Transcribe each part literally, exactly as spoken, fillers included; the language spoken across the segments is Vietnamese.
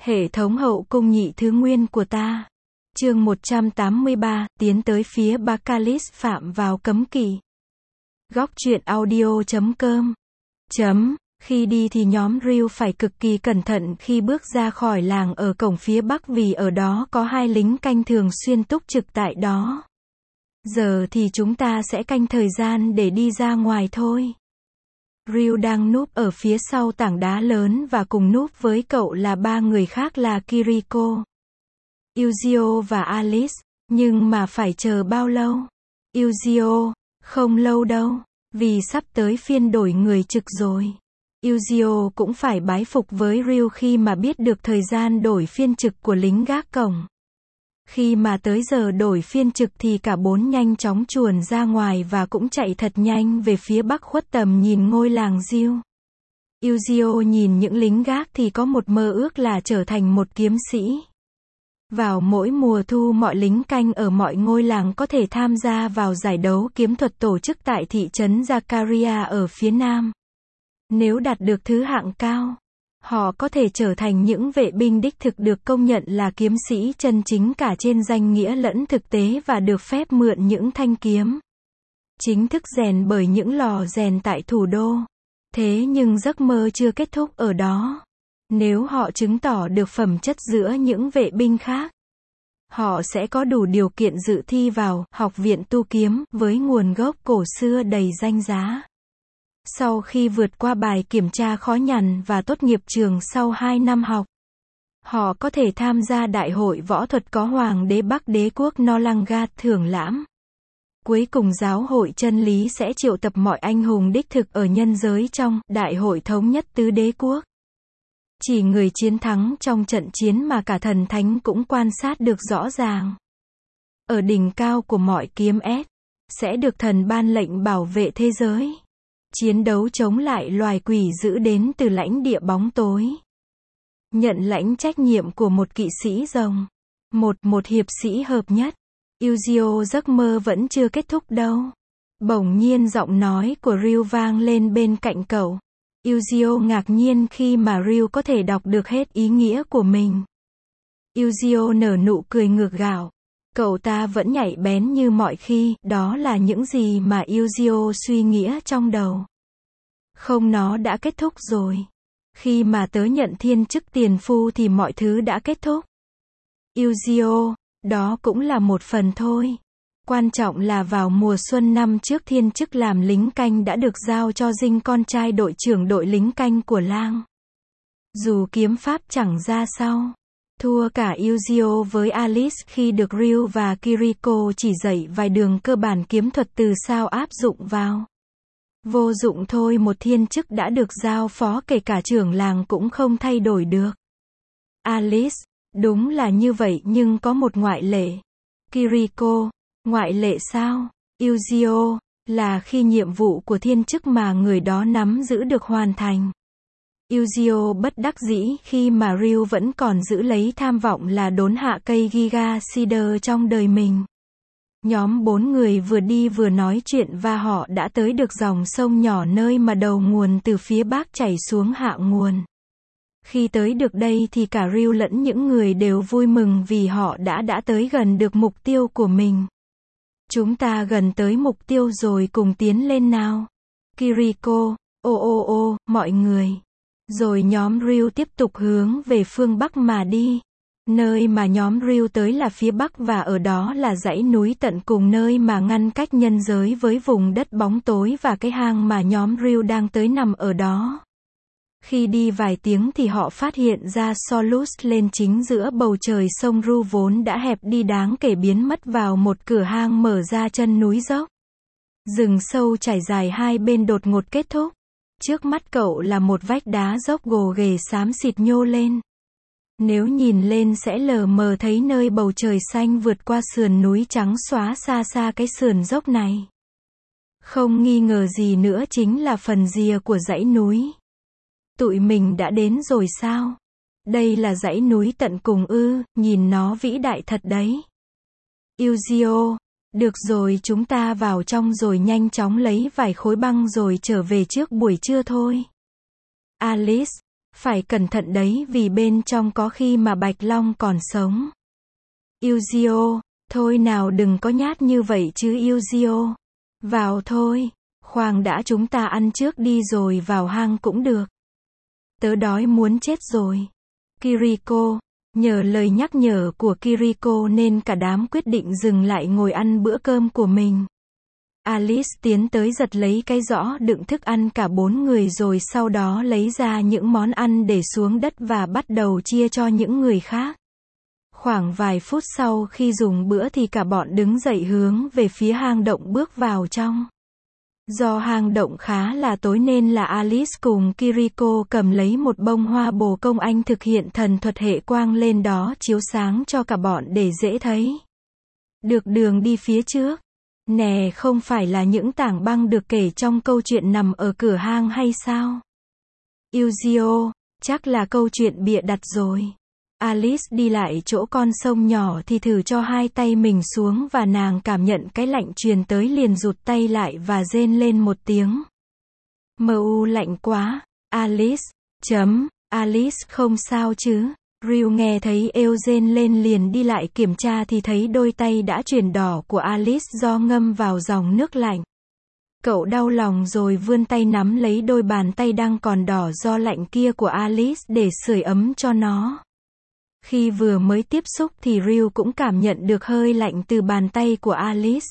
Hệ thống hậu cung nhị thứ nguyên của ta. Chương một trăm tám mươi ba, tiến tới phía Bacallis phạm vào cấm kỵ. Góc truyện audio chấm com. Chấm. Khi đi thì nhóm Ryu phải cực kỳ cẩn thận khi bước ra khỏi làng ở cổng phía bắc vì ở đó có hai lính canh thường xuyên túc trực tại đó. Giờ thì chúng ta sẽ canh thời gian để đi ra ngoài thôi. Ryu đang núp ở phía sau tảng đá lớn và cùng núp với cậu là ba người khác là Kiriko, Yuzio và Alice. Nhưng mà phải chờ bao lâu? Yuzio, không lâu đâu, vì sắp tới phiên đổi người trực rồi. Yuzio cũng phải bái phục với Ryu khi mà biết được thời gian đổi phiên trực của lính gác cổng. Khi mà tới giờ đổi phiên trực thì cả bốn nhanh chóng chuồn ra ngoài và cũng chạy thật nhanh về phía bắc khuất tầm nhìn ngôi làng Ryu. Yuzio nhìn những lính gác thì có một mơ ước là trở thành một kiếm sĩ. Vào mỗi mùa thu mọi lính canh ở mọi ngôi làng có thể tham gia vào giải đấu kiếm thuật tổ chức tại thị trấn Zakaria ở phía nam. Nếu đạt được thứ hạng cao, họ có thể trở thành những vệ binh đích thực được công nhận là kiếm sĩ chân chính cả trên danh nghĩa lẫn thực tế và được phép mượn những thanh kiếm chính thức rèn bởi những lò rèn tại thủ đô. Thế nhưng giấc mơ chưa kết thúc ở đó. Nếu họ chứng tỏ được phẩm chất giữa những vệ binh khác, họ sẽ có đủ điều kiện dự thi vào học viện tu kiếm với nguồn gốc cổ xưa đầy danh giá. Sau khi vượt qua bài kiểm tra khó nhằn và tốt nghiệp trường sau hai năm học, họ có thể tham gia đại hội võ thuật có Hoàng đế Bắc Đế quốc Nolangat thưởng lãm. Cuối cùng giáo hội chân lý sẽ triệu tập mọi anh hùng đích thực ở nhân giới trong đại hội thống nhất tứ đế quốc. Chỉ người chiến thắng trong trận chiến mà cả thần thánh cũng quan sát được rõ ràng. Ở đỉnh cao của mọi kiếm S, sẽ được thần ban lệnh bảo vệ thế giới. Chiến đấu chống lại loài quỷ dữ đến từ lãnh địa bóng tối. Nhận lãnh trách nhiệm của một kỵ sĩ rồng. Một, một hiệp sĩ hợp nhất. Yuzio giấc mơ vẫn chưa kết thúc đâu. Bỗng nhiên giọng nói của Ryu vang lên bên cạnh cậu. Yuzio ngạc nhiên khi mà Ryu có thể đọc được hết ý nghĩa của mình. Yuzio nở nụ cười ngược gạo. Cậu ta vẫn nhạy bén như mọi khi, đó là những gì mà Yuzio suy nghĩa trong đầu. Không, nó đã kết thúc rồi. Khi mà tớ nhận thiên chức tiền phu thì mọi thứ đã kết thúc. Yuzio, đó cũng là một phần thôi. Quan trọng là vào mùa xuân năm trước thiên chức làm lính canh đã được giao cho Dinh, con trai đội trưởng đội lính canh của làng. Dù kiếm pháp chẳng ra sao, thua cả Yuzio với Alice khi được Ryu và Kiriko chỉ dạy vài đường cơ bản kiếm thuật từ sao áp dụng vào. Vô dụng thôi, một thiên chức đã được giao phó kể cả trưởng làng cũng không thay đổi được. Alice, đúng là như vậy nhưng có một ngoại lệ. Kiriko, ngoại lệ sao? Yuzio, là khi nhiệm vụ của thiên chức mà người đó nắm giữ được hoàn thành. Yuzio bất đắc dĩ khi mà Ryu vẫn còn giữ lấy tham vọng là đốn hạ cây Giga Cedar trong đời mình. Nhóm bốn người vừa đi vừa nói chuyện và họ đã tới được dòng sông nhỏ nơi mà đầu nguồn từ phía bắc chảy xuống hạ nguồn. Khi tới được đây thì cả Ryu lẫn những người đều vui mừng vì họ đã đã tới gần được mục tiêu của mình. Chúng ta gần tới mục tiêu rồi, cùng tiến lên nào. Kiriko, ô ô ô, mọi người. Rồi nhóm Ryu tiếp tục hướng về phương bắc mà đi. Nơi mà nhóm Ryu tới là phía bắc và ở đó là dãy núi tận cùng nơi mà ngăn cách nhân giới với vùng đất bóng tối và cái hang mà nhóm Ryu đang tới nằm ở đó. Khi đi vài tiếng thì họ phát hiện ra Solus lên chính giữa bầu trời sông Ru vốn đã hẹp đi đáng kể biến mất vào một cửa hang mở ra chân núi dốc. Rừng sâu trải dài hai bên đột ngột kết thúc. Trước mắt cậu là một vách đá dốc gồ ghề xám xịt nhô lên. Nếu nhìn lên sẽ lờ mờ thấy nơi bầu trời xanh vượt qua sườn núi trắng xóa xa xa cái sườn dốc này. Không nghi ngờ gì nữa chính là phần rìa của dãy núi. Tụi mình đã đến rồi sao? Đây là dãy núi tận cùng ư, nhìn nó vĩ đại thật đấy. Yuzio, được rồi, chúng ta vào trong rồi nhanh chóng lấy vài khối băng rồi trở về trước buổi trưa thôi. Alice, Phải cẩn thận đấy vì bên trong có khi mà Bạch Long còn sống. Yuzio, thôi nào đừng có nhát như vậy chứ Yuzio. Vào thôi. Khoan đã chúng ta ăn trước đi rồi vào hang cũng được. Tớ đói muốn chết rồi. Kiriko. Nhờ lời nhắc nhở của Kiriko nên cả đám quyết định dừng lại ngồi ăn bữa cơm của mình. Alice tiến tới giật lấy cái giỏ đựng thức ăn cả bốn người rồi sau đó lấy ra những món ăn để xuống đất và bắt đầu chia cho những người khác. Khoảng vài phút sau khi dùng bữa thì cả bọn đứng dậy hướng về phía hang động bước vào trong. Do hang động khá là tối nên là Alice cùng Kiriko cầm lấy một bông hoa bồ công anh thực hiện thần thuật hệ quang lên đó chiếu sáng cho cả bọn để dễ thấy. Được đường đi phía trước. Nè không phải là những tảng băng được kể trong câu chuyện nằm ở cửa hang hay sao? Yuzio, chắc là câu chuyện bịa đặt rồi. Alice đi lại chỗ con sông nhỏ thì thử cho hai tay mình xuống và nàng cảm nhận cái lạnh truyền tới liền rụt tay lại và rên lên một tiếng. Mu lạnh quá. Alice. Chấm. Alice không sao chứ. Ryu nghe thấy eo rên lên liền đi lại kiểm tra thì thấy đôi tay đã chuyển đỏ của Alice do ngâm vào dòng nước lạnh. Cậu đau lòng rồi vươn tay nắm lấy đôi bàn tay đang còn đỏ do lạnh kia của Alice để sưởi ấm cho nó. Khi vừa mới tiếp xúc thì Ryu cũng cảm nhận được hơi lạnh từ bàn tay của Alice.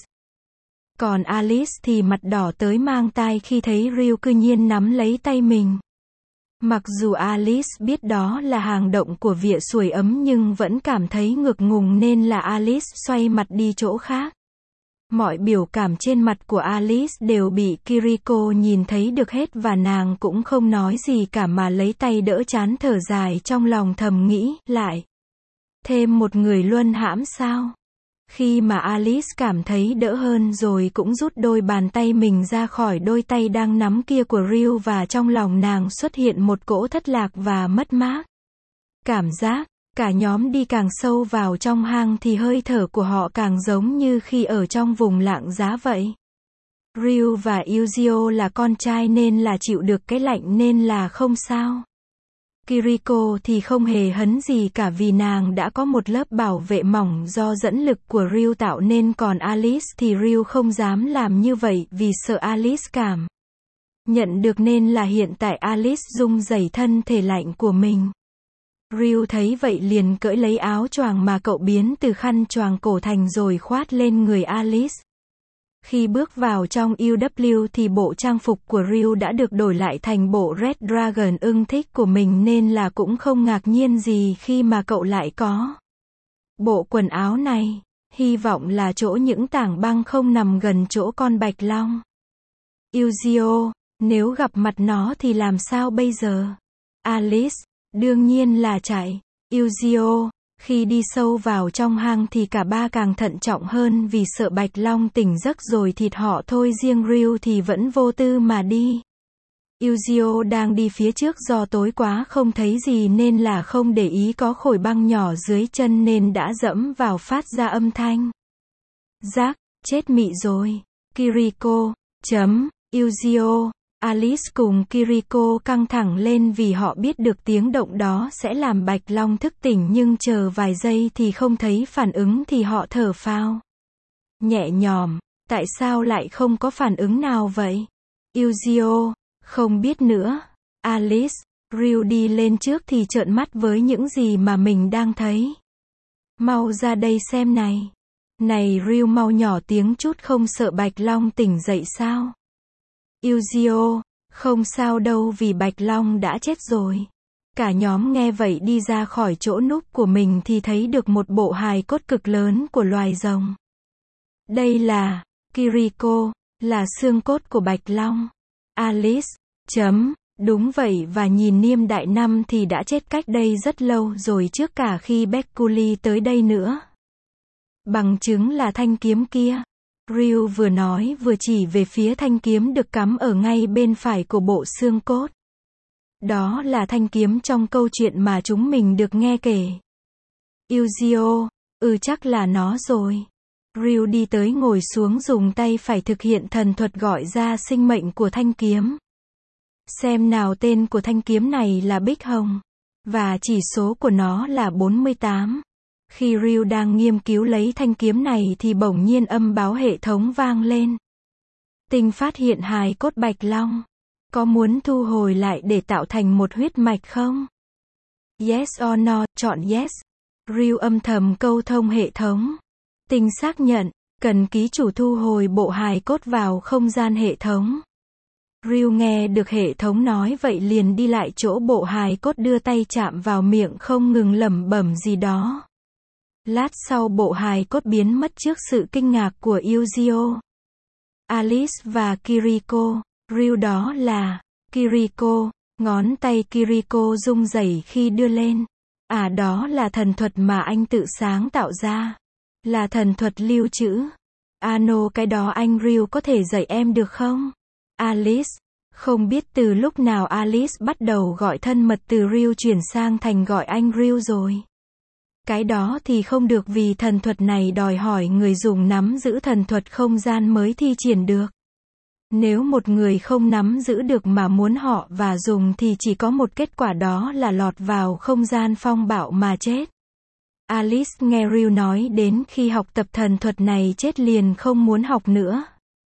Còn Alice thì mặt đỏ tới mang tai khi thấy Ryu cư nhiên nắm lấy tay mình. Mặc dù Alice biết đó là hang động của vỉa sưởi ấm nhưng vẫn cảm thấy ngượng ngùng nên là Alice xoay mặt đi chỗ khác. Mọi biểu cảm trên mặt của Alice đều bị Kiriko nhìn thấy được hết và nàng cũng không nói gì cả mà lấy tay đỡ trán thở dài trong lòng thầm nghĩ, lại. Thêm một người luân hãm sao? Khi mà Alice cảm thấy đỡ hơn rồi cũng rút đôi bàn tay mình ra khỏi đôi tay đang nắm kia của Ryu và trong lòng nàng xuất hiện một cỗ thất lạc và mất mát. Cảm giác, cả nhóm đi càng sâu vào trong hang thì hơi thở của họ càng giống như khi ở trong vùng lạng giá vậy. Ryu và Yuzio là con trai nên là chịu được cái lạnh nên là không sao. Kiriko thì không hề hấn gì cả vì nàng đã có một lớp bảo vệ mỏng do dẫn lực của Ryu tạo nên còn Alice thì Ryu không dám làm như vậy vì sợ Alice cảm nhận được nên là hiện tại Alice run rẩy thân thể lạnh của mình. Ryu thấy vậy liền cởi lấy áo choàng mà cậu biến từ khăn choàng cổ thành rồi khoát lên người Alice. Khi bước vào trong u vê thì bộ trang phục của Ryu đã được đổi lại thành bộ Red Dragon ưng thích của mình nên là cũng không ngạc nhiên gì khi mà cậu lại có bộ quần áo này. Hy vọng là chỗ những tảng băng không nằm gần chỗ con Bạch Long. Yuzio, nếu gặp mặt nó thì làm sao bây giờ? Alice, đương nhiên là chạy. Yuzio, khi đi sâu vào trong hang thì cả ba càng thận trọng hơn vì sợ Bạch Long tỉnh giấc rồi thịt họ thôi riêng Ryu thì vẫn vô tư mà đi. Yuzio đang đi phía trước do tối quá không thấy gì nên là không để ý có khối băng nhỏ dưới chân nên đã dẫm vào phát ra âm thanh. Rác, chết mị rồi. Kiriko, chấm, Yuzio. Alice cùng Kiriko căng thẳng lên vì họ biết được tiếng động đó sẽ làm Bạch Long thức tỉnh nhưng chờ vài giây thì không thấy phản ứng thì họ thở phào nhẹ nhõm, tại sao lại không có phản ứng nào vậy? Yuzio, không biết nữa. Alice, Ryu đi lên trước thì trợn mắt với những gì mà mình đang thấy. Mau ra đây xem này. Này Ryu mau nhỏ tiếng chút không sợ Bạch Long tỉnh dậy sao? Yuzio, không sao đâu vì Bạch Long đã chết rồi. Cả nhóm nghe vậy đi ra khỏi chỗ núp của mình thì thấy được một bộ hài cốt cực lớn của loài rồng. Đây là, Kiriko, là xương cốt của Bạch Long. Alice, chấm, đúng vậy và nhìn niêm đại năm thì đã chết cách đây rất lâu rồi trước cả khi Bekuli tới đây nữa. Bằng chứng là thanh kiếm kia. Ryu vừa nói vừa chỉ về phía thanh kiếm được cắm ở ngay bên phải của bộ xương cốt. Đó là thanh kiếm trong câu chuyện mà chúng mình được nghe kể. Yuzio, ừ chắc là nó rồi. Ryu đi tới ngồi xuống dùng tay phải thực hiện thần thuật gọi ra sinh mệnh của thanh kiếm. Xem nào, tên của thanh kiếm này là Bích Hồng. Và chỉ số của nó là bốn mươi tám. Khi Ryu đang nghiên cứu lấy thanh kiếm này thì bỗng nhiên âm báo hệ thống vang lên. Tinh phát hiện hài cốt Bạch Long. Có muốn thu hồi lại để tạo thành một huyết mạch không? Yes or no, chọn yes. Ryu âm thầm câu thông hệ thống. Tinh xác nhận, cần ký chủ thu hồi bộ hài cốt vào không gian hệ thống. Ryu nghe được hệ thống nói vậy liền đi lại chỗ bộ hài cốt, đưa tay chạm vào miệng không ngừng lẩm bẩm gì đó. Lát sau bộ hài cốt biến mất trước sự kinh ngạc của Yuzio, Alice và Kiriko. Ryu, đó là Kiriko. Ngón tay Kiriko rung rẩy khi đưa lên. À, đó là thần thuật mà anh tự sáng tạo ra. Là thần thuật lưu trữ. Ano, cái đó anh Ryu có thể dạy em được không? Alice. Không biết từ lúc nào Alice bắt đầu gọi thân mật từ Ryu chuyển sang thành gọi anh Ryu rồi. Cái đó thì không được, vì thần thuật này đòi hỏi người dùng nắm giữ thần thuật không gian mới thi triển được. Nếu một người không nắm giữ được mà muốn họ và dùng thì chỉ có một kết quả, đó là lọt vào không gian phong bạo mà chết. Alice nghe Ryu nói đến khi học tập thần thuật này chết liền không muốn học nữa.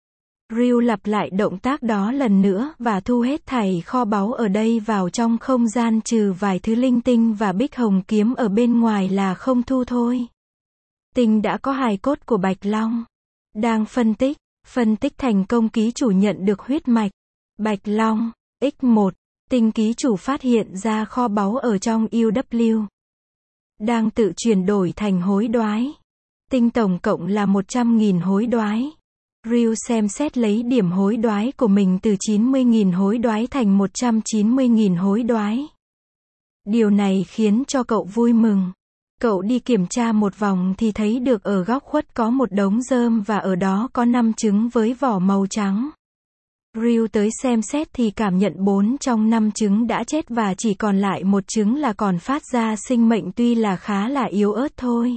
Ryu lặp lại động tác đó lần nữa và thu hết thảy kho báu ở đây vào trong không gian, trừ vài thứ linh tinh và Bích Hồng kiếm ở bên ngoài là không thu thôi. Tinh đã có hài cốt của Bạch Long. Đang phân tích, phân tích thành công, ký chủ nhận được huyết mạch Bạch Long. nhân một. Tinh ký chủ phát hiện ra kho báu ở trong u vê. Đang tự chuyển đổi thành hối đoái. Tinh tổng cộng là một trăm nghìn hối đoái. Ryu xem xét lấy điểm hối đoái của mình từ chín mươi nghìn hối đoái thành một trăm chín mươi nghìn hối đoái. Điều này khiến cho cậu vui mừng. Cậu đi kiểm tra một vòng thì thấy được ở góc khuất có một đống rơm và ở đó có năm trứng với vỏ màu trắng. Ryu tới xem xét thì cảm nhận bốn trong năm trứng đã chết và chỉ còn lại một trứng là còn phát ra sinh mệnh, tuy là khá là yếu ớt thôi.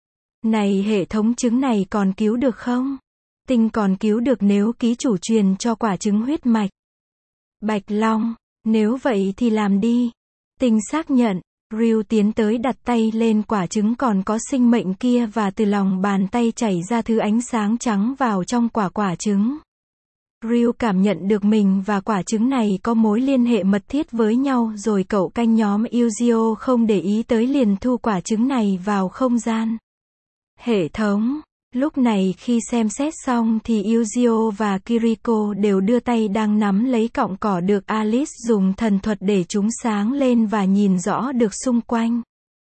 Này, hệ thống, trứng này còn cứu được không? Tinh còn cứu được nếu ký chủ truyền cho quả trứng huyết mạch Bạch Long. Nếu vậy thì làm đi. Tinh xác nhận. Ryu tiến tới đặt tay lên quả trứng còn có sinh mệnh kia và từ lòng bàn tay chảy ra thứ ánh sáng trắng vào trong quả quả trứng. Ryu cảm nhận được mình và quả trứng này có mối liên hệ mật thiết với nhau, rồi cậu canh nhóm Yuzio không để ý tới liền thu quả trứng này vào không gian hệ thống. Lúc này khi xem xét xong thì Yuzio và Kiriko đều đưa tay đang nắm lấy cọng cỏ được Alice dùng thần thuật để chúng sáng lên và nhìn rõ được xung quanh.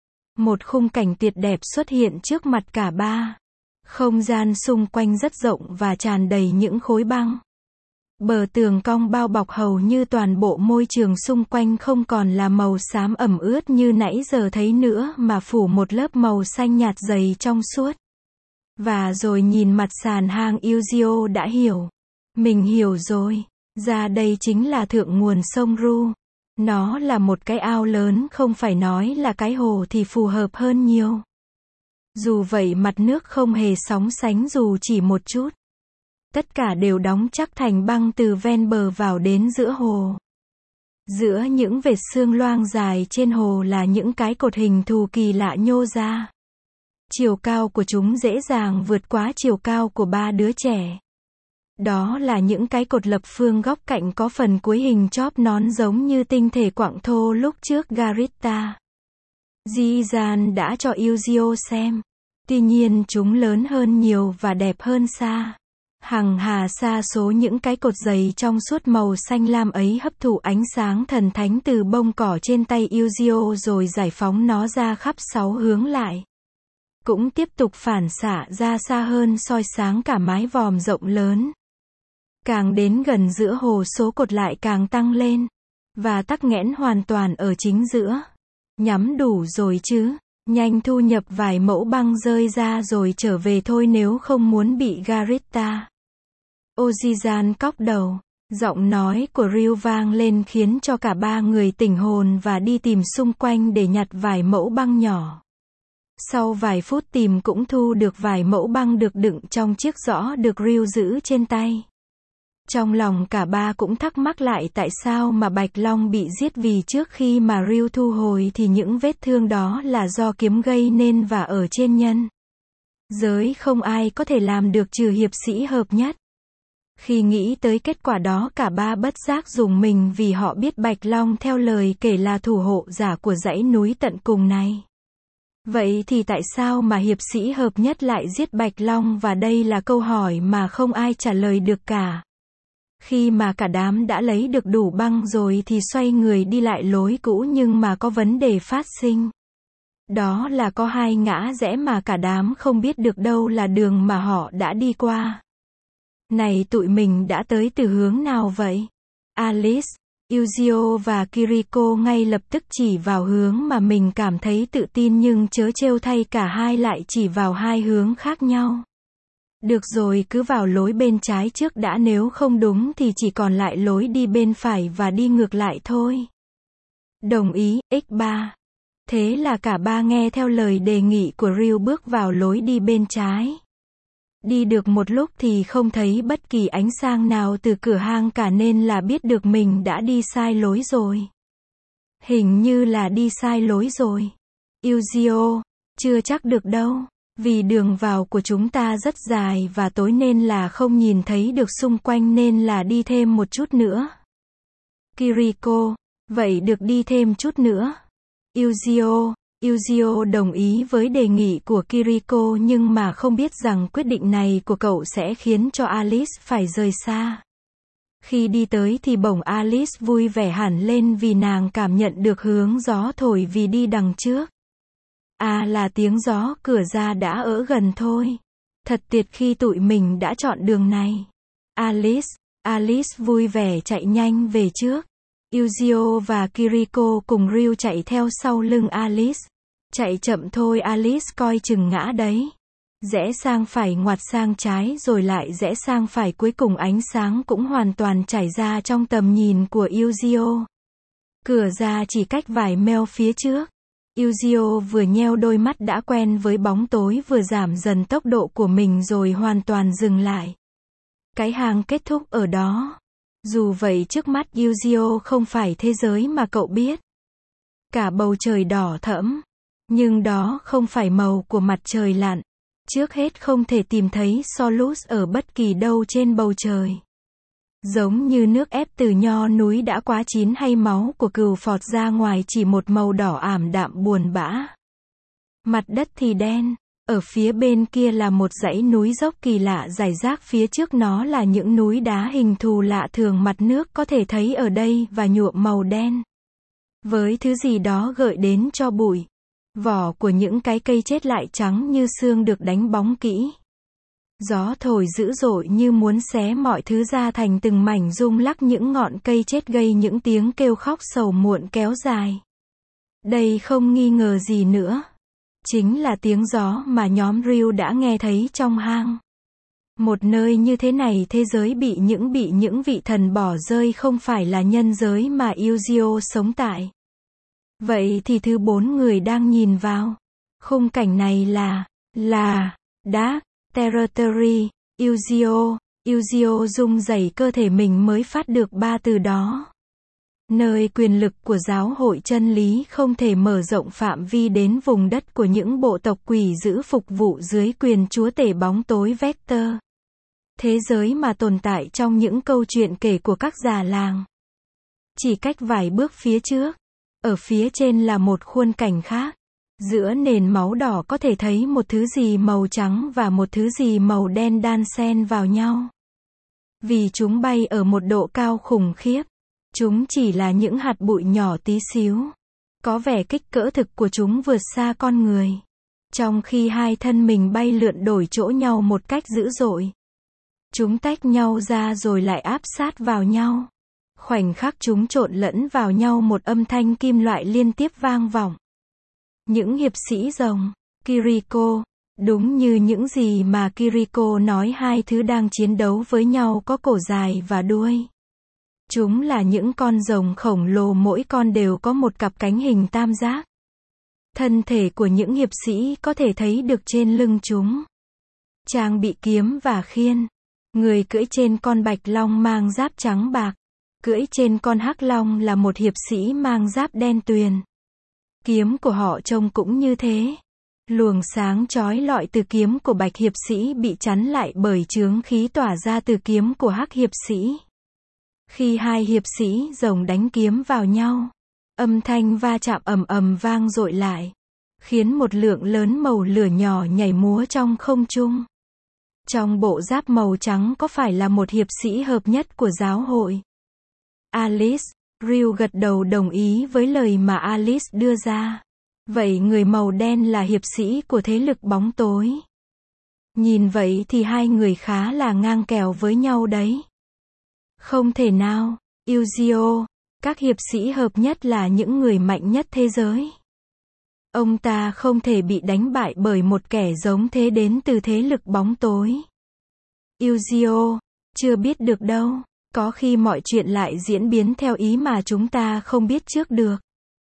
Một khung cảnh tuyệt đẹp xuất hiện trước mặt cả ba. Không gian xung quanh rất rộng và tràn đầy những khối băng. Bờ tường cong bao bọc hầu như toàn bộ môi trường xung quanh, không còn là màu xám ẩm ướt như nãy giờ thấy nữa mà phủ một lớp màu xanh nhạt dày trong suốt. Và rồi nhìn mặt sàn hang, Yuzio đã hiểu. Mình hiểu rồi. Ra đây chính là thượng nguồn sông Ru. Nó là một cái ao lớn, không phải nói là cái hồ thì phù hợp hơn nhiều. Dù vậy mặt nước không hề sóng sánh dù chỉ một chút. Tất cả đều đóng chắc thành băng từ ven bờ vào đến giữa hồ. Giữa những vệt sương loang dài trên hồ là những cái cột hình thù kỳ lạ nhô ra. Chiều cao của chúng dễ dàng vượt quá chiều cao của ba đứa trẻ. Đó là những cái cột lập phương góc cạnh có phần cuối hình chóp nón giống như tinh thể quặng thô lúc trước Garita Jizan đã cho Yuzio xem. Tuy nhiên chúng lớn hơn nhiều và đẹp hơn xa. Hằng hà sa số những cái cột dày trong suốt màu xanh lam ấy hấp thụ ánh sáng thần thánh từ bông cỏ trên tay Yuzio rồi giải phóng nó ra khắp sáu hướng lại. Cũng tiếp tục phản xạ ra xa hơn, soi sáng cả mái vòm rộng lớn. Càng đến gần giữa hồ số cột lại càng tăng lên. Và tắc nghẽn hoàn toàn ở chính giữa. Nhắm đủ rồi chứ. Nhanh thu nhập vài mẫu băng rơi ra rồi trở về thôi nếu không muốn bị Garita Ojizan cóc đầu. Giọng nói của Ryu vang lên khiến cho cả ba người tỉnh hồn và đi tìm xung quanh để nhặt vài mẫu băng nhỏ. Sau vài phút tìm cũng thu được vài mẫu băng được đựng trong chiếc giỏ được Ryu giữ trên tay. Trong lòng cả ba cũng thắc mắc lại tại sao mà Bạch Long bị giết, vì trước khi mà Ryu thu hồi thì những vết thương đó là do kiếm gây nên và ở trên nhân giới không ai có thể làm được trừ hiệp sĩ hợp nhất. Khi nghĩ tới kết quả đó cả ba bất giác rùng mình vì họ biết Bạch Long theo lời kể là thủ hộ giả của dãy núi tận cùng này. Vậy thì tại sao mà hiệp sĩ hợp nhất lại giết Bạch Long, và đây là câu hỏi mà không ai trả lời được cả. Khi mà cả đám đã lấy được đủ băng rồi thì xoay người đi lại lối cũ, nhưng mà có vấn đề phát sinh. Đó là có hai ngã rẽ mà cả đám không biết được đâu là đường mà họ đã đi qua. Này tụi mình đã tới từ hướng nào vậy? Alice, Yuzio và Kiriko ngay lập tức chỉ vào hướng mà mình cảm thấy tự tin, nhưng trớ trêu thay cả hai lại chỉ vào hai hướng khác nhau. Được rồi, cứ vào lối bên trái trước đã, nếu không đúng thì chỉ còn lại lối đi bên phải và đi ngược lại thôi. Đồng ý, ích ba. Thế là cả ba nghe theo lời đề nghị của Ryu bước vào lối đi bên trái. Đi được một lúc thì không thấy bất kỳ ánh sáng nào từ cửa hang cả, nên là biết được mình đã đi sai lối rồi. Hình như là đi sai lối rồi. Yuzio, chưa chắc được đâu. Vì đường vào của chúng ta rất dài và tối nên là không nhìn thấy được xung quanh, nên là đi thêm một chút nữa. Kiriko, vậy được đi thêm chút nữa. Yuzio, Yuzio đồng ý với đề nghị của Kiriko, nhưng mà không biết rằng quyết định này của cậu sẽ khiến cho Alice phải rời xa. Khi đi tới thì bỗng Alice vui vẻ hẳn lên vì nàng cảm nhận được hướng gió thổi vì đi đằng trước. À, là tiếng gió cửa ra đã ở gần thôi. Thật tuyệt khi tụi mình đã chọn đường này. Alice, Alice vui vẻ chạy nhanh về trước. Yuzio và Kiriko cùng Ryu chạy theo sau lưng Alice. Chạy chậm thôi Alice, coi chừng ngã đấy. Rẽ sang phải, ngoặt sang trái rồi lại rẽ sang phải, cuối cùng ánh sáng cũng hoàn toàn trải ra trong tầm nhìn của Yuzio. Cửa ra chỉ cách vài meo phía trước. Yuzio vừa nheo đôi mắt đã quen với bóng tối, vừa giảm dần tốc độ của mình rồi hoàn toàn dừng lại. Cái hang kết thúc ở đó. Dù vậy trước mắt Yuzio không phải thế giới mà cậu biết. Cả bầu trời đỏ thẫm. Nhưng đó không phải màu của mặt trời lặn. Trước hết không thể tìm thấy Solus ở bất kỳ đâu trên bầu trời. Giống như nước ép từ nho núi đã quá chín hay máu của cừu phọt ra ngoài, chỉ một màu đỏ ảm đạm buồn bã. Mặt đất thì đen. Ở phía bên kia là một dãy núi dốc kỳ lạ rải rác, phía trước nó là những núi đá hình thù lạ thường mặt nước có thể thấy ở đây và nhuộm màu đen. Với thứ gì đó gợi đến cho bụi. Vỏ của những cái cây chết lại trắng như xương, được đánh bóng kỹ. Gió thổi dữ dội như muốn xé mọi thứ ra thành từng mảnh, rung lắc những ngọn cây chết gây những tiếng kêu khóc sầu muộn kéo dài. Đây không nghi ngờ gì nữa. Chính là tiếng gió mà nhóm Ryu đã nghe thấy trong hang. Một nơi như thế này, thế giới bị những bị những vị thần bỏ rơi, không phải là nhân giới mà Yuzio sống tại. Vậy thì thứ bốn người đang nhìn vào khung cảnh này là, là, Dark Territory. Yuzio, Yuzio rung rẩy cơ thể mình mới phát được ba từ đó. Nơi quyền lực của giáo hội chân lý không thể mở rộng phạm vi đến vùng đất của những bộ tộc quỷ dữ phục vụ dưới quyền chúa tể bóng tối Vector. Thế giới mà tồn tại trong những câu chuyện kể của các già làng. Chỉ cách vài bước phía trước, ở phía trên là một khuôn cảnh khác. Giữa nền máu đỏ có thể thấy một thứ gì màu trắng và một thứ gì màu đen đan xen vào nhau. Vì chúng bay ở một độ cao khủng khiếp. Chúng chỉ là những hạt bụi nhỏ tí xíu. Có vẻ kích cỡ thực của chúng vượt xa con người. Trong khi hai thân mình bay lượn đổi chỗ nhau một cách dữ dội. Chúng tách nhau ra rồi lại áp sát vào nhau. Khoảnh khắc chúng trộn lẫn vào nhau, một âm thanh kim loại liên tiếp vang vọng. Những hiệp sĩ rồng, Kiriko, đúng như những gì mà Kiriko nói, hai thứ đang chiến đấu với nhau có cổ dài và đuôi. Chúng là những con rồng khổng lồ, mỗi con đều có một cặp cánh hình tam giác. Thân thể của những hiệp sĩ có thể thấy được trên lưng chúng. Trang bị kiếm và khiên. Người cưỡi trên con bạch long mang giáp trắng bạc. Cưỡi trên con hắc long là một hiệp sĩ mang giáp đen tuyền. Kiếm của họ trông cũng như thế. Luồng sáng chói lọi từ kiếm của bạch hiệp sĩ bị chắn lại bởi chướng khí tỏa ra từ kiếm của hắc hiệp sĩ. Khi hai hiệp sĩ rồng đánh kiếm vào nhau, âm thanh va chạm ầm ầm vang dội lại, khiến một lượng lớn màu lửa nhỏ nhảy múa trong không trung. Trong bộ giáp màu trắng có phải là một hiệp sĩ hợp nhất của giáo hội? Alice, Ryu gật đầu đồng ý với lời mà Alice đưa ra. Vậy người màu đen là hiệp sĩ của thế lực bóng tối. Nhìn vậy thì hai người khá là ngang kèo với nhau đấy. Không thể nào, Yuzio, các hiệp sĩ hợp nhất là những người mạnh nhất thế giới. Ông ta không thể bị đánh bại bởi một kẻ giống thế đến từ thế lực bóng tối. Yuzio, chưa biết được đâu, có khi mọi chuyện lại diễn biến theo ý mà chúng ta không biết trước được.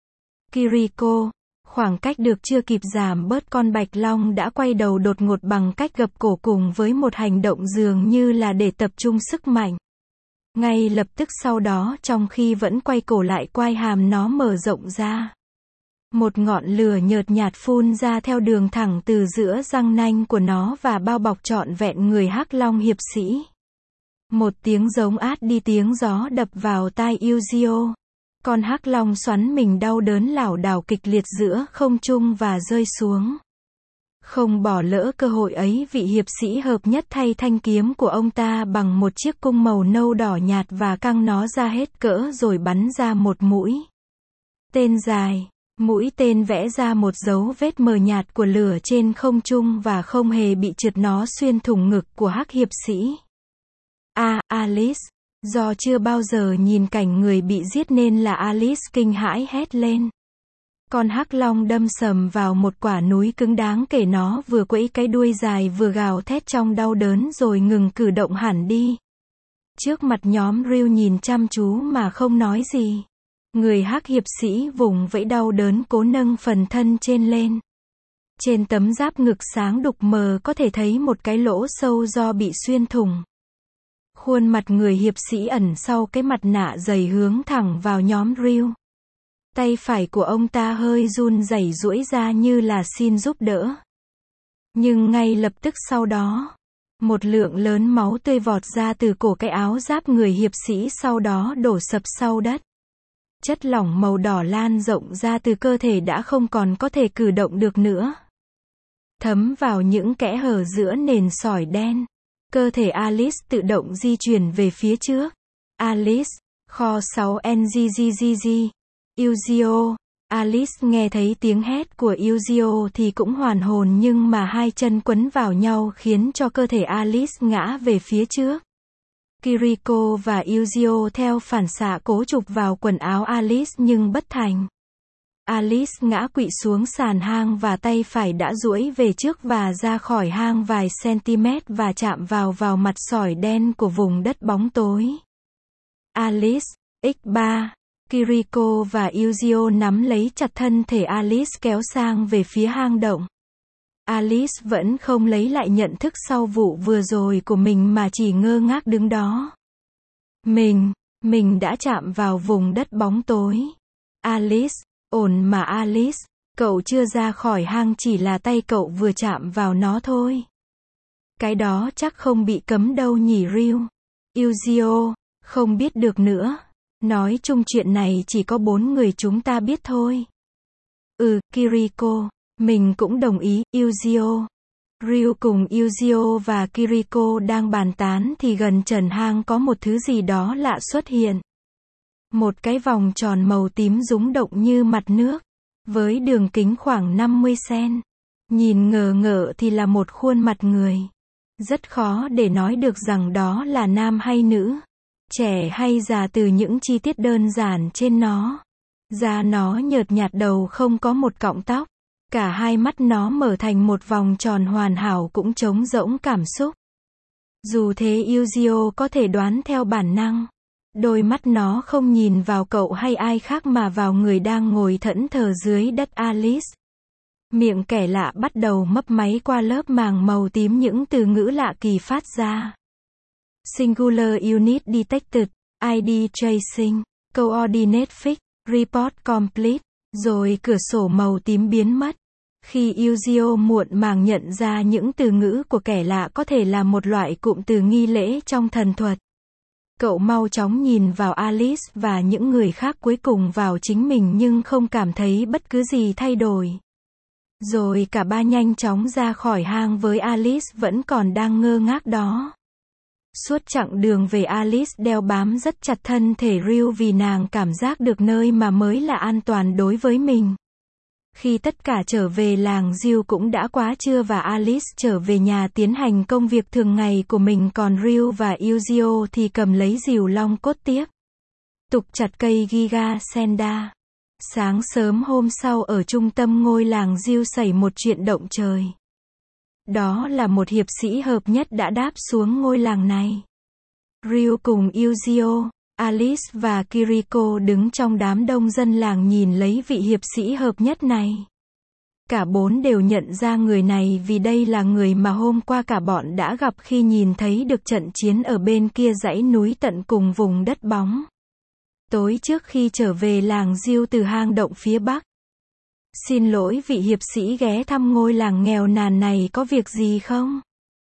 Kiriko, khoảng cách được chưa kịp giảm bớt, con bạch long đã quay đầu đột ngột bằng cách gập cổ cùng với một hành động dường như là để tập trung sức mạnh. Ngay lập tức sau đó, trong khi vẫn quay cổ lại, quai hàm nó mở rộng ra. Một ngọn lửa nhợt nhạt phun ra theo đường thẳng từ giữa răng nanh của nó và bao bọc trọn vẹn người hắc long hiệp sĩ. Một tiếng giống át đi tiếng gió đập vào tai Yuzio. Con hắc long xoắn mình đau đớn lảo đảo kịch liệt giữa không trung và rơi xuống. Không bỏ lỡ cơ hội ấy, vị hiệp sĩ hợp nhất thay thanh kiếm của ông ta bằng một chiếc cung màu nâu đỏ nhạt và căng nó ra hết cỡ rồi bắn ra một mũi tên dài. Mũi tên vẽ ra một dấu vết mờ nhạt của lửa trên không trung và không hề bị trượt, nó xuyên thủng ngực của hắc hiệp sĩ. À, Alice. Do chưa bao giờ nhìn cảnh người bị giết nên là Alice kinh hãi hét lên. Con hắc long đâm sầm vào một quả núi cứng đáng kể, nó vừa quẫy cái đuôi dài vừa gào thét trong đau đớn rồi ngừng cử động hẳn đi. Trước mặt nhóm Ryu nhìn chăm chú mà không nói gì. Người hắc hiệp sĩ vùng vẫy đau đớn cố nâng phần thân trên lên. Trên tấm giáp ngực sáng đục mờ có thể thấy một cái lỗ sâu do bị xuyên thủng. Khuôn mặt người hiệp sĩ ẩn sau cái mặt nạ dày hướng thẳng vào nhóm Ryu. Tay phải của ông ta hơi run rẩy duỗi ra như là xin giúp đỡ. Nhưng ngay lập tức sau đó, một lượng lớn máu tươi vọt ra từ cổ cái áo giáp người hiệp sĩ, sau đó đổ sập sau đất. Chất lỏng màu đỏ lan rộng ra từ cơ thể đã không còn có thể cử động được nữa. Thấm vào những kẽ hở giữa nền sỏi đen. Cơ thể Alice tự động di chuyển về phía trước. Alice, kho sáu N G G G G. Yuzio. Alice nghe thấy tiếng hét của Yuzio thì cũng hoàn hồn, nhưng mà hai chân quấn vào nhau khiến cho cơ thể Alice ngã về phía trước. Kiriko và Yuzio theo phản xạ cố chụp vào quần áo Alice nhưng bất thành. Alice ngã quỵ xuống sàn hang và tay phải đã duỗi về trước và ra khỏi hang vài cm và chạm vào vào mặt sỏi đen của vùng đất bóng tối. Alice, nhân ba. Kiriko và Yuzio nắm lấy chặt thân thể Alice kéo sang về phía hang động. Alice vẫn không lấy lại nhận thức sau vụ vừa rồi của mình mà chỉ ngơ ngác đứng đó. Mình, mình đã chạm vào vùng đất bóng tối. Alice, ổn mà Alice, cậu chưa ra khỏi hang, chỉ là tay cậu vừa chạm vào nó thôi. Cái đó chắc không bị cấm đâu nhỉ Ryu. Yuzio, không biết được nữa. Nói chung chuyện này chỉ có bốn người chúng ta biết thôi. Ừ, Kiriko, mình cũng đồng ý, Yuzio. Ryu cùng Yuzio và Kiriko đang bàn tán thì gần trần hang có một thứ gì đó lạ xuất hiện. Một cái vòng tròn màu tím rúng động như mặt nước, với đường kính khoảng năm mươi xăng-ti-mét. Nhìn ngờ ngợ thì là một khuôn mặt người. Rất khó để nói được rằng đó là nam hay nữ, trẻ hay già từ những chi tiết đơn giản trên nó. Da nó nhợt nhạt, đầu không có một cọng tóc. Cả hai mắt nó mở thành một vòng tròn hoàn hảo cũng trống rỗng cảm xúc. Dù thế Yuzio có thể đoán theo bản năng. Đôi mắt nó không nhìn vào cậu hay ai khác mà vào người đang ngồi thẫn thờ dưới đất Alice. Miệng kẻ lạ bắt đầu mấp máy qua lớp màng màu tím, những từ ngữ lạ kỳ phát ra. Singular Unit Detected, i đê Tracing, Coordinate Fix, Report Complete, rồi cửa sổ màu tím biến mất. Khi Eugeo muộn màng nhận ra những từ ngữ của kẻ lạ có thể là một loại cụm từ nghi lễ trong thần thuật. Cậu mau chóng nhìn vào Alice và những người khác, cuối cùng vào chính mình, nhưng không cảm thấy bất cứ gì thay đổi. Rồi cả ba nhanh chóng ra khỏi hang với Alice vẫn còn đang ngơ ngác đó. Suốt chặng đường về, Alice đeo bám rất chặt thân thể Rue vì nàng cảm giác được nơi mà mới là an toàn đối với mình. Khi tất cả trở về làng Jill cũng đã quá trưa và Alice trở về nhà tiến hành công việc thường ngày của mình, còn Rue và Eugeo thì cầm lấy rìu long cốt tiếp tục chặt cây Giga Senda. Sáng sớm hôm sau, ở trung tâm ngôi làng Jill xảy một chuyện động trời. Đó là một hiệp sĩ hợp nhất đã đáp xuống ngôi làng này. Rue cùng Eugeo, Alice và Kiriko đứng trong đám đông dân làng nhìn lấy vị hiệp sĩ hợp nhất này. Cả bốn đều nhận ra người này vì đây là người mà hôm qua cả bọn đã gặp khi nhìn thấy được trận chiến ở bên kia dãy núi tận cùng vùng đất bóng. Tối trước khi trở về làng Jill từ hang động phía bắc. Xin lỗi, vị hiệp sĩ ghé thăm ngôi làng nghèo nàn này có việc gì không?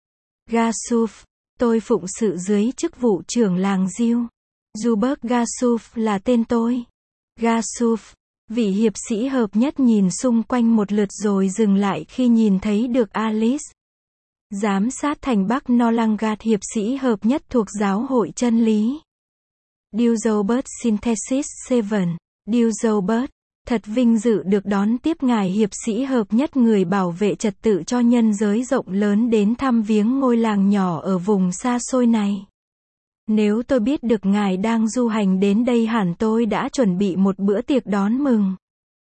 Gasuf, tôi phụng sự dưới chức vụ trưởng làng Jill. Zubert Gasuf là tên tôi. Gasuf, vị hiệp sĩ hợp nhất nhìn xung quanh một lượt rồi dừng lại khi nhìn thấy được Alice. Giám sát thành Bắc Nolangat, hiệp sĩ hợp nhất thuộc giáo hội chân lý. Dewzobert Synthesis bảy. Dewzobert, thật vinh dự được đón tiếp ngài hiệp sĩ hợp nhất, người bảo vệ trật tự cho nhân giới rộng lớn, đến thăm viếng ngôi làng nhỏ ở vùng xa xôi này. Nếu tôi biết được ngài đang du hành đến đây, hẳn tôi đã chuẩn bị một bữa tiệc đón mừng.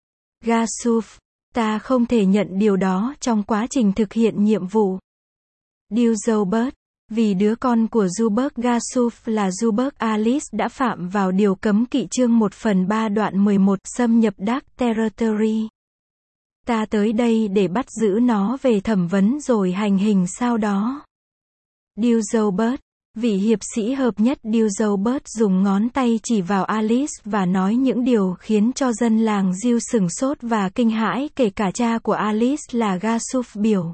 Gasuf, ta không thể nhận điều đó trong quá trình thực hiện nhiệm vụ. Dewzobert, vì đứa con của Zubert Gasuf là Zubert Alice đã phạm vào điều cấm kỵ chương một phần ba đoạn mười một, xâm nhập Dark Territory. Ta tới đây để bắt giữ nó về thẩm vấn rồi hành hình sau đó. Dewzobert, vị hiệp sĩ hợp nhất. Dewzobert dùng ngón tay chỉ vào Alice và nói những điều khiến cho dân làng Jill sửng sốt và kinh hãi, kể cả cha của Alice là Gasuf biểu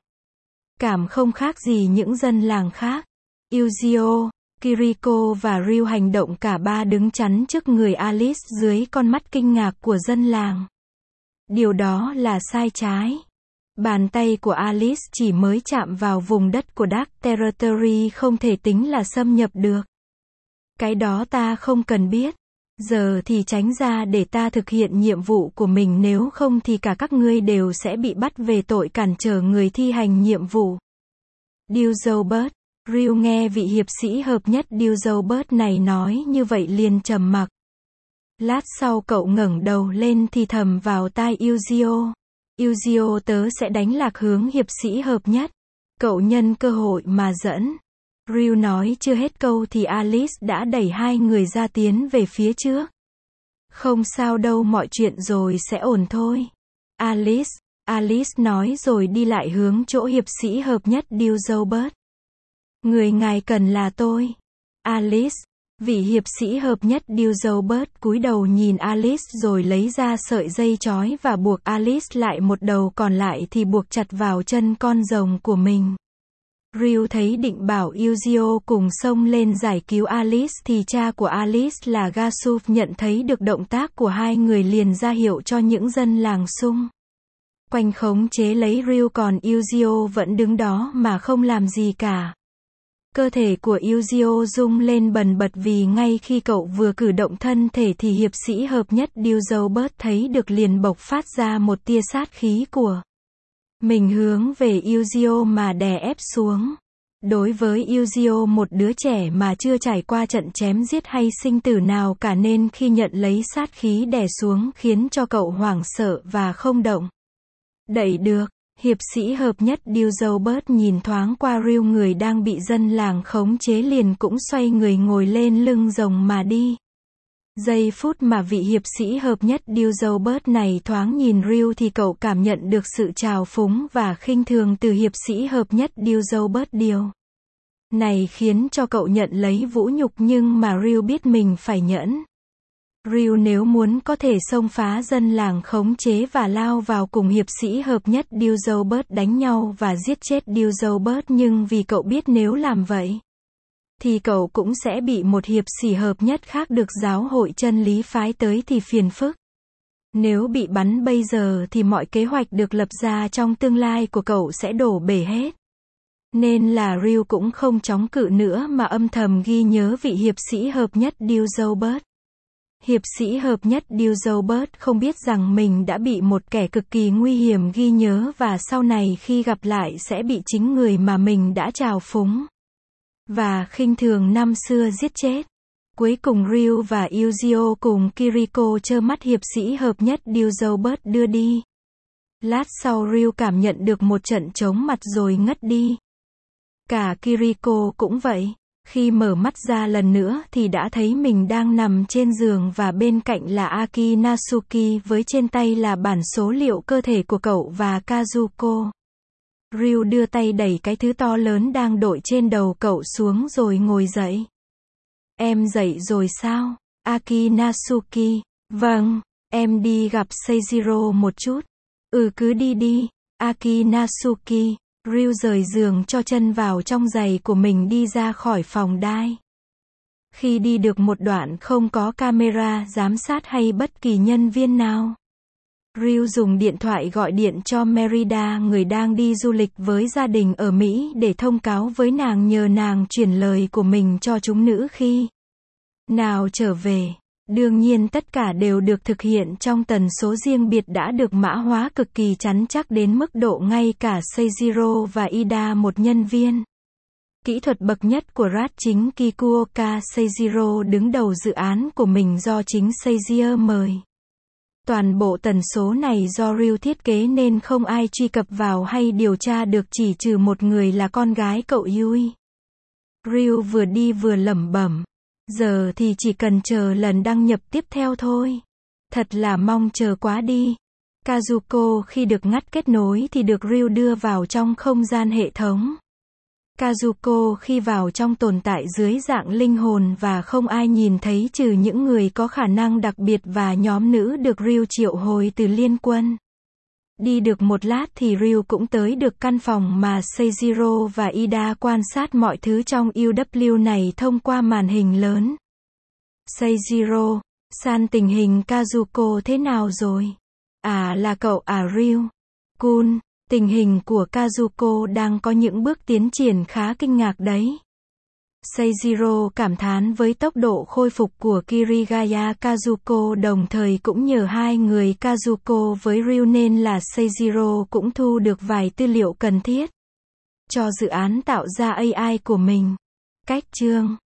cảm không khác gì những dân làng khác. Eugeo, Kiriko và Rue hành động, cả ba đứng chắn trước người Alice dưới con mắt kinh ngạc của dân làng. Điều đó là sai trái. Bàn tay của Alice chỉ mới chạm vào vùng đất của Dark Territory, không thể tính là xâm nhập được. Cái đó ta không cần biết. Giờ thì tránh ra để ta thực hiện nhiệm vụ của mình, nếu không thì cả các ngươi đều sẽ bị bắt về tội cản trở người thi hành nhiệm vụ. Dewzobert, Rue nghe vị hiệp sĩ hợp nhất Dewzobert này nói như vậy liền trầm mặc. Lát sau cậu ngẩng đầu lên thì thầm vào tai Eugeo. Eugeo, tớ sẽ đánh lạc hướng hiệp sĩ hợp nhất. Cậu nhân cơ hội mà dẫn. Rue nói chưa hết câu thì Alice đã đẩy hai người ra tiến về phía trước. Không sao đâu, mọi chuyện rồi sẽ ổn thôi. Alice, Alice nói rồi đi lại hướng chỗ hiệp sĩ hợp nhất Dewzobert. Người ngài cần là tôi. Alice, vị hiệp sĩ hợp nhất Dewzobert cúi đầu nhìn Alice rồi lấy ra sợi dây trói và buộc Alice lại, một đầu còn lại thì buộc chặt vào chân con rồng của mình. Rue thấy định bảo Eugeo cùng xông lên giải cứu Alice thì cha của Alice là Gasuf nhận thấy được động tác của hai người liền ra hiệu cho những dân làng xung quanh khống chế lấy Rue, còn Eugeo vẫn đứng đó mà không làm gì cả. Cơ thể của Eugeo rung lên bần bật vì ngay khi cậu vừa cử động thân thể thì hiệp sĩ hợp nhất Dewzobert thấy được liền bộc phát ra một tia sát khí của mình hướng về Eugeo mà đè ép xuống. Đối với Eugeo, một đứa trẻ mà chưa trải qua trận chém giết hay sinh tử nào cả, nên khi nhận lấy sát khí đè xuống khiến cho cậu hoảng sợ và không động đậy được. Hiệp sĩ hợp nhất Dewzobert nhìn thoáng qua Rue, người đang bị dân làng khống chế, liền cũng xoay người ngồi lên lưng rồng mà đi. Giây phút mà vị hiệp sĩ hợp nhất Dewzobert này thoáng nhìn Rue thì cậu cảm nhận được sự trào phúng và khinh thường từ hiệp sĩ hợp nhất Dewzobert. Điều Này khiến cho cậu nhận lấy vũ nhục nhưng mà Ryu biết mình phải nhẫn. Ryu nếu muốn có thể xông phá dân làng khống chế và lao vào cùng hiệp sĩ hợp nhất Duzobert đánh nhau và giết chết Duzobert nhưng vì cậu biết nếu làm vậy, thì cậu cũng sẽ bị một hiệp sĩ hợp nhất khác được giáo hội chân lý phái tới thì phiền phức. Nếu bị bắn bây giờ thì mọi kế hoạch được lập ra trong tương lai của cậu sẽ đổ bể hết. Nên là Ryu cũng không chống cự nữa mà âm thầm ghi nhớ vị hiệp sĩ hợp nhất Duzobert. Hiệp sĩ hợp nhất Duzobert không biết rằng mình đã bị một kẻ cực kỳ nguy hiểm ghi nhớ và sau này khi gặp lại sẽ bị chính người mà mình đã trào phúng và khinh thường năm xưa giết chết. Cuối cùng Ryu và Yuzio cùng Kiriko trơ mắt hiệp sĩ hợp nhất Duzobert đưa đi. Lát sau Ryu cảm nhận được một trận chóng mặt rồi ngất đi. Cả Kiriko cũng vậy. Khi mở mắt ra lần nữa thì đã thấy mình đang nằm trên giường và bên cạnh là Aki Natsuki với trên tay là bản số liệu cơ thể của cậu và Kazuko. Ryu đưa tay đẩy cái thứ to lớn đang đội trên đầu cậu xuống rồi ngồi dậy. Em dậy rồi sao? Aki Natsuki. Vâng, em đi gặp Seijiro một chút. Ừ cứ đi đi. Aki Natsuki. Ryu rời giường cho chân vào trong giày của mình đi ra khỏi phòng đai. Khi đi được một đoạn không có camera giám sát hay bất kỳ nhân viên nào, Ryu dùng điện thoại gọi điện cho Merida, người đang đi du lịch với gia đình ở Mỹ, để thông cáo với nàng nhờ nàng chuyển lời của mình cho chúng nữ khi nào trở về. Đương nhiên tất cả đều được thực hiện trong tần số riêng biệt đã được mã hóa cực kỳ chắn chắc đến mức độ ngay cả Seijiro và Ida, một nhân viên kỹ thuật bậc nhất của rát chính Kikuoka Seijiro, đứng đầu dự án của mình do chính Seijiro mời. Toàn bộ tần số này do Ryu thiết kế nên không ai truy cập vào hay điều tra được chỉ trừ một người là con gái cậu Yui. Ryu vừa đi vừa lẩm bẩm. Giờ thì chỉ cần chờ lần đăng nhập tiếp theo thôi. Thật là mong chờ quá đi. Kazuko khi được ngắt kết nối thì được Ryu đưa vào trong không gian hệ thống. Kazuko khi vào trong tồn tại dưới dạng linh hồn và không ai nhìn thấy trừ những người có khả năng đặc biệt và nhóm nữ được Ryu triệu hồi từ liên quân. Đi được một lát thì Ryu cũng tới được căn phòng mà Seijiro và Ida quan sát mọi thứ trong u vê này thông qua màn hình lớn. Seijiro, san tình hình Kazuko thế nào rồi? À là cậu à Ryu? Kun, tình hình của Kazuko đang có những bước tiến triển khá kinh ngạc đấy. Seijiro cảm thán với tốc độ khôi phục của Kirigaya Kazuko, đồng thời cũng nhờ hai người Kazuko với Ryu nên là Seijiro cũng thu được vài tư liệu cần thiết cho dự án tạo ra a i của mình. Cách chương